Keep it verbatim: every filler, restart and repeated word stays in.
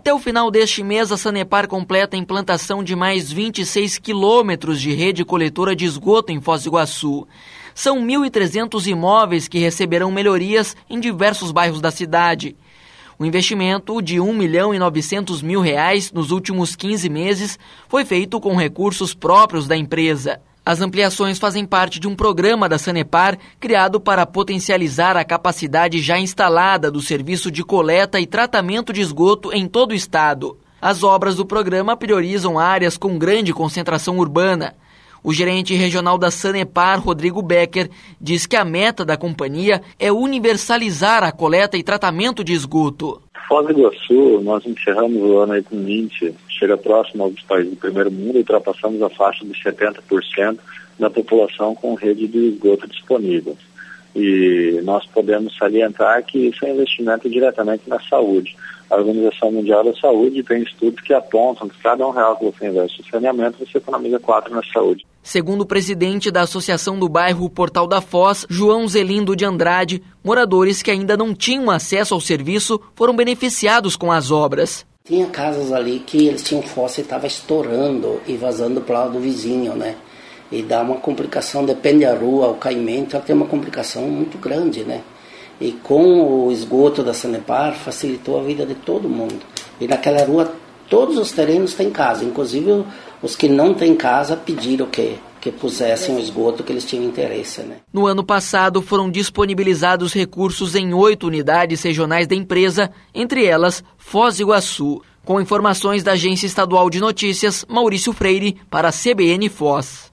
Até o final deste mês, a Sanepar completa a implantação de mais vinte e seis quilômetros de rede coletora de esgoto em Foz do Iguaçu. São mil e trezentos imóveis que receberão melhorias em diversos bairros da cidade. O investimento de um milhão e novecentos mil reais nos últimos quinze meses foi feito com recursos próprios da empresa. As ampliações fazem parte de um programa da Sanepar criado para potencializar a capacidade já instalada do serviço de coleta e tratamento de esgoto em todo o estado. As obras do programa priorizam áreas com grande concentração urbana. O gerente regional da Sanepar, Rodrigo Becker, diz que a meta da companhia é universalizar a coleta e tratamento de esgoto. Foz do Iguaçu, nós encerramos o ano aí com um índice, chega próximo aos países do primeiro mundo e ultrapassamos a faixa de setenta por cento da população com rede de esgoto disponível. E nós podemos salientar que isso é investimento diretamente na saúde. A Organização Mundial da Saúde tem estudos que apontam que cada um real que você investe em saneamento, você economiza quatro na saúde. Segundo o presidente da Associação do Bairro Portal da Foz, João Zelindo de Andrade, moradores que ainda não tinham acesso ao serviço foram beneficiados com as obras. Tinha casas ali que eles tinham fossa e estava estourando e vazando para o lado do vizinho, né? E dá uma complicação, depende da rua, o caimento, ela tem uma complicação muito grande, né? E com o esgoto da Sanepar facilitou a vida de todo mundo. E naquela rua todos os terrenos têm casa, inclusive os que não têm casa pediram que, que pusessem o esgoto que eles tinham interesse, né? No ano passado foram disponibilizados recursos em oito unidades regionais da empresa, entre elas Foz do Iguaçu. Com informações da Agência Estadual de Notícias, Maurício Freire, para a C B N Foz.